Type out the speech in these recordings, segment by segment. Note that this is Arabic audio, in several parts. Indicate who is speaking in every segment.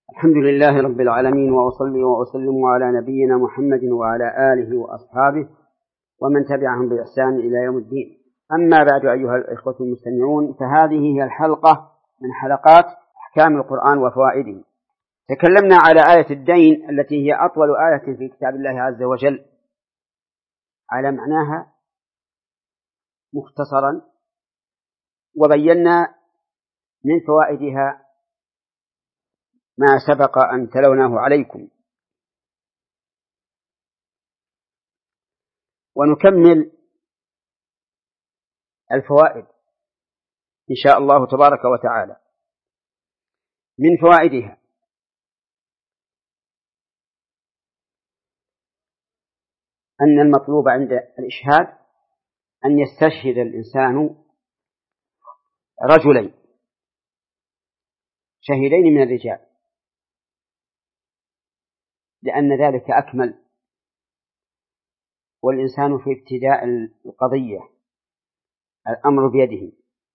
Speaker 1: الحمد لله رب العالمين، وأصلي وأسلم على نبينا محمد وعلى آله وأصحابه ومن تبعهم بإحسان إلى يوم الدين. أما بعد، أيها الإخوة المستمعون، فهذه هي الحلقة من حلقات أحكام القرآن وفوائده. تكلمنا على آية الدين التي هي أطول آية في كتاب الله عز وجل، على معناها مختصرا، وبينا من فوائدها ما سبق أن تلوناه عليكم، ونكمل الفوائد إن شاء الله تبارك وتعالى. من فوائدها أن المطلوب عند الإشهاد أن يستشهد الإنسان رجلين شهيدين من الرجال، لأن ذلك أكمل، والإنسان في ابتداء القضية الأمر بيده.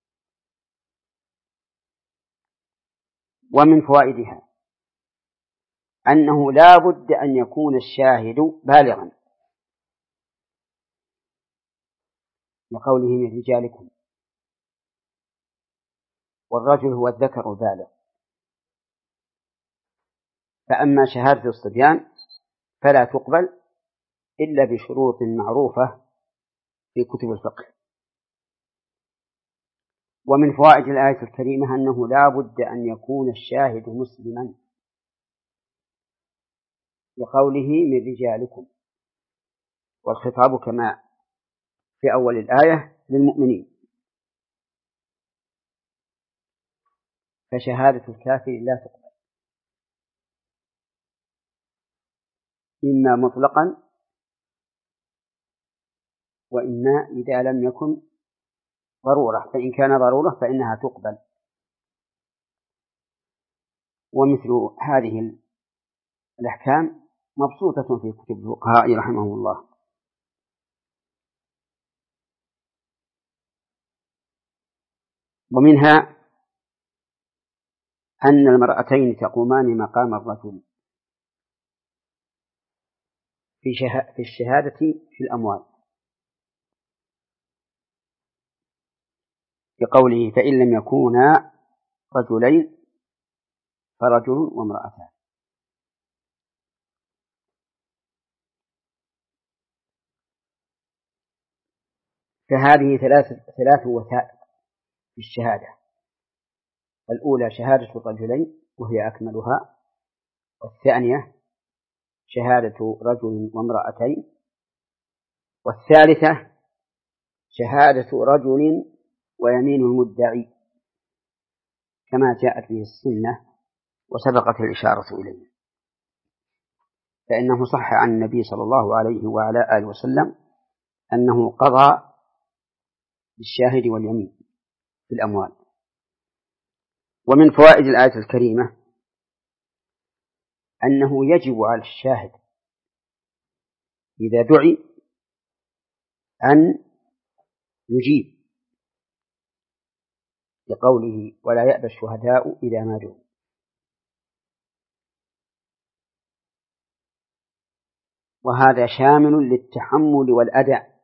Speaker 1: ومن فوائدها أنه لا بد أن يكون الشاهد بالغا، لقوله من رجالكم، والرجل هو الذكر البالغ. فأما شهادة الصبيان فلا تقبل إلا بشروط معروفة في كتب الفقه. ومن فوائد الآية الكريمة أنه لا بد أن يكون الشاهد مسلما، لقوله من رجالكم، والخطاب كما في أول الآية للمؤمنين. فشهادة الكافر لا تقبل، إما مطلقا وإما إذا لم يكن ضرورة، فإن كان ضرورة فإنها تقبل. ومثل هذه الأحكام مبسوطة في كتب الفقهاء رحمهم الله. ومنها أن المرأتين تقومان مقام الرجل في الشهادة في الأموال، بقوله فإن لم يكونا رجلين فرجل وامرأتان. فهذه ثلاث وثائق في الشهادة: الأولى شهادة الرجلين وهي أكملها، والثانية شهادة رجل وامرأتين، والثالثة شهادة رجل ويمين المدعي، كما جاءت به السنة وسبقت الإشارة إليه. فإنه صح عن النبي صلى الله عليه وعلى آله وسلم أنه قضى بالشاهد واليمين في الأموال. ومن فوائد الآية الكريمة أنه يجب على الشاهد إذا دعي أن يجيب، لقوله ولا يأبى الشهداء إذا ما دعوا. وهذا شامل للتحمل والأداء.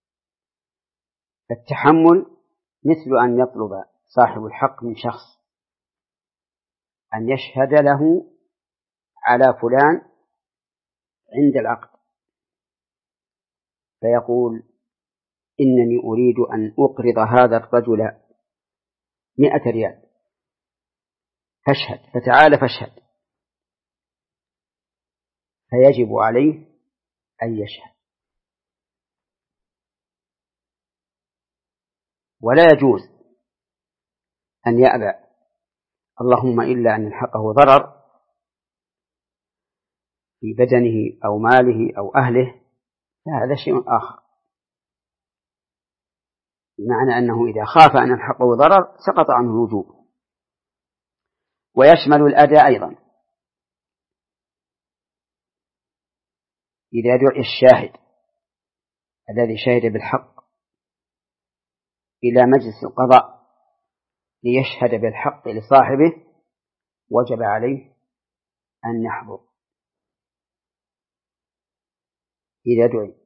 Speaker 1: التحمل مثل أن يطلب صاحب الحق من شخص أن يشهد له على فلان عند العقد، فيقول إنني أريد أن أقرض هذا الرجل 100 ريال فاشهد، فتعال فاشهد، فيجب عليه أن يشهد، ولا يجوز أن يأبى، اللهم إلا أن يلحقه ضرر في بدنه أو ماله أو أهله، فهذا شيء آخر، بمعنى أنه إذا خاف أن يلحقه ضرر سقط عنه الوجوب. ويشمل الأداء أيضا، إذا دعي الشاهد الذي شهد بالحق إلى مجلس القضاء ليشهد بالحق لصاحبه، وجب عليه أن يحضر إذا دعي.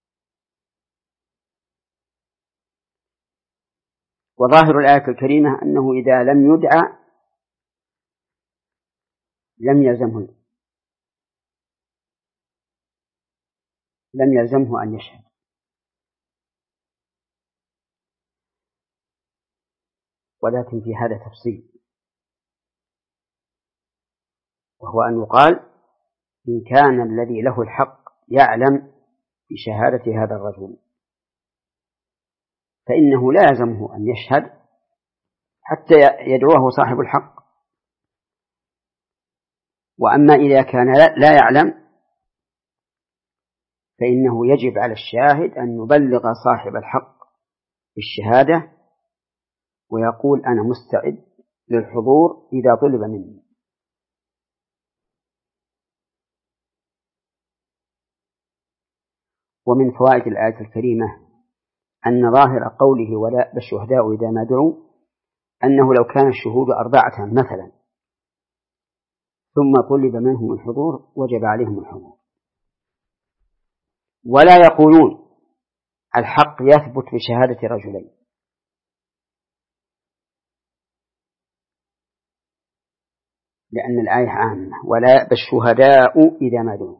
Speaker 1: وظاهر الآية الكريمة أنه إذا لم يدعى لم يلزمه أن يشهد. ولكن في هذا تفصيل، وهو أن يقال إن كان الذي له الحق يعلم بشهادة هذا الرجل فإنه لا يلزمه أن يشهد حتى يدعوه صاحب الحق. وأما إذا كان لا يعلم فإنه يجب على الشاهد أن يبلغ صاحب الحق بالشهادة ويقول أنا مستعد للحضور إذا طلب مني. ومن فوائد الآية الكريمة أن ظاهر قوله ولا يأبى الشهداء إذا ما دعوا أنه لو كان الشهود 4 مثلا ثم طلب منهم الحضور وجب عليهم الحضور، ولا يقولون الحق يثبت بشهادة رجلين، لأن الآية عامة ولا يأبى الشهداء إذا ما دعوا،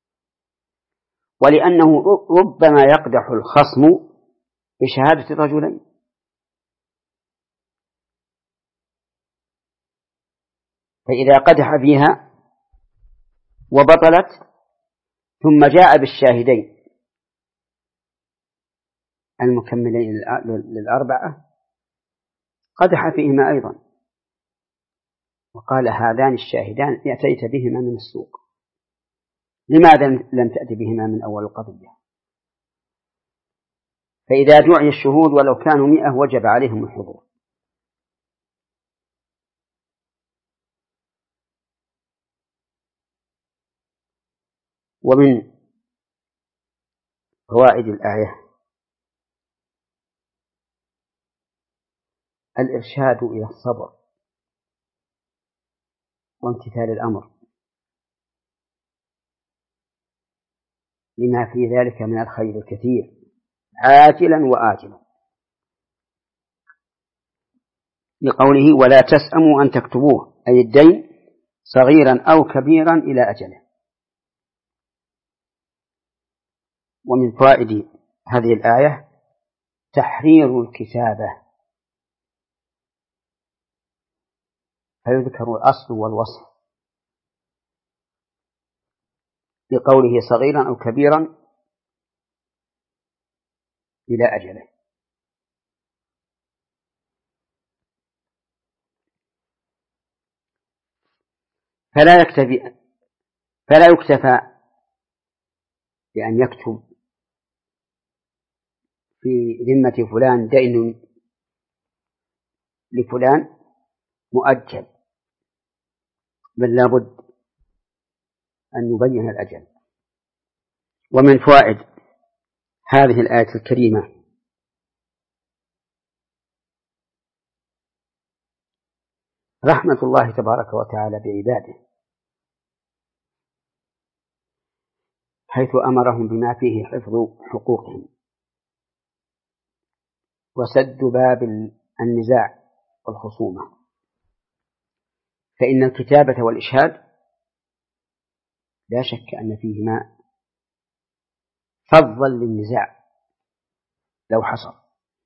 Speaker 1: ولأنه ربما يقدح الخصم بشهادة الرجلين. فإذا قدح فيها وبطلت ثم جاء بالشاهدين المكملين لل4 قدح فيهما أيضا وقال هذان الشاهدان أتيت بهما من السوق، لماذا لم تأتي بهما من أول القضية؟ فإذا دعي الشهود ولو كانوا 100 وجب عليهم الحضور. ومن فوائد الآية الإرشاد إلى الصبر وامتثال الأمر لما في ذلك من الخير الكثير عاجلا وآجلا، لقوله ولا تسأموا أن تكتبوه أي الدين صغيرا أو كبيرا إلى أجله. ومن فوائد هذه الآية تحرير الكتابة، فيذكر الأصل والوصف لقوله صغيرا أو كبيرا إلى أجله. فلا يكتفى بأن يكتب في ذمة فلان دين لفلان مؤجل، بل لا بد أن يبين الأجل. ومن فوائد هذه الآية الكريمة رحمة الله تبارك وتعالى بعباده، حيث أمرهم بما فيه حفظ حقوقهم وسد باب النزاع والخصومة. فإن الكتابة والإشهاد لا شك أن فيهما فضلا للنزاع لو حصل.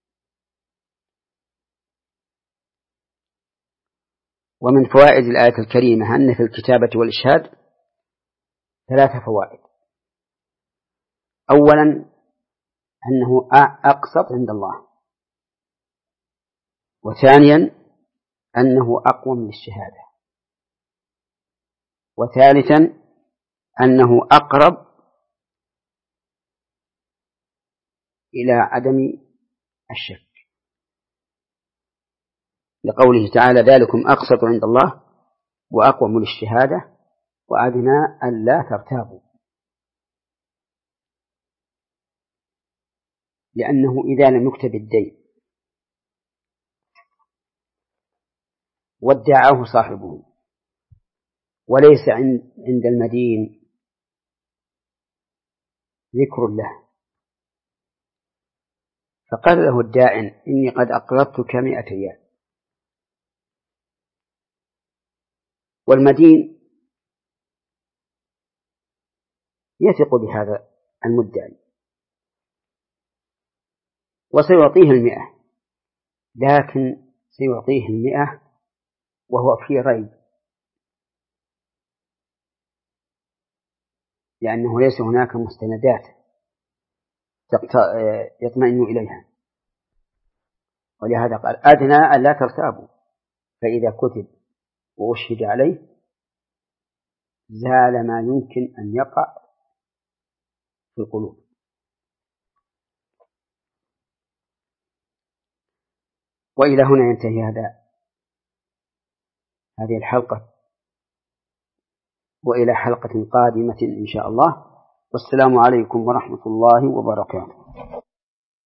Speaker 1: ومن فوائد الآية الكريمة أن في الكتابة والإشهاد 3 فوائد. أولا أنه أقسط عند الله، وثانيا أنه أقوم للشهادة، وثالثا أنه أقرب إلى عدم الشك، لقوله تعالى ذلكم أقسط عند الله وأقوم للشهادة وأدنى ألا ترتابوا. لأنه إذا لم يكتب الدين وادعاه صاحبه وليس عند المدين ذكر له، فقال له الداعن: إني قد أقرضتك 100 ريال. والمدين يثق بهذا المدعي وسيعطيه 100، لكن سيعطيه 100 وهو في ريب، لأنه ليس هناك مستندات يطمئن إليها. ولهذا قال: أدنى أن لا ترتابوا، فإذا كتب وأشهد عليه زال ما يمكن أن يقع في القلوب. وإلى هنا ينتهي هذه الحلقة، وإلى حلقة قادمة إن شاء الله، والسلام عليكم ورحمة الله وبركاته.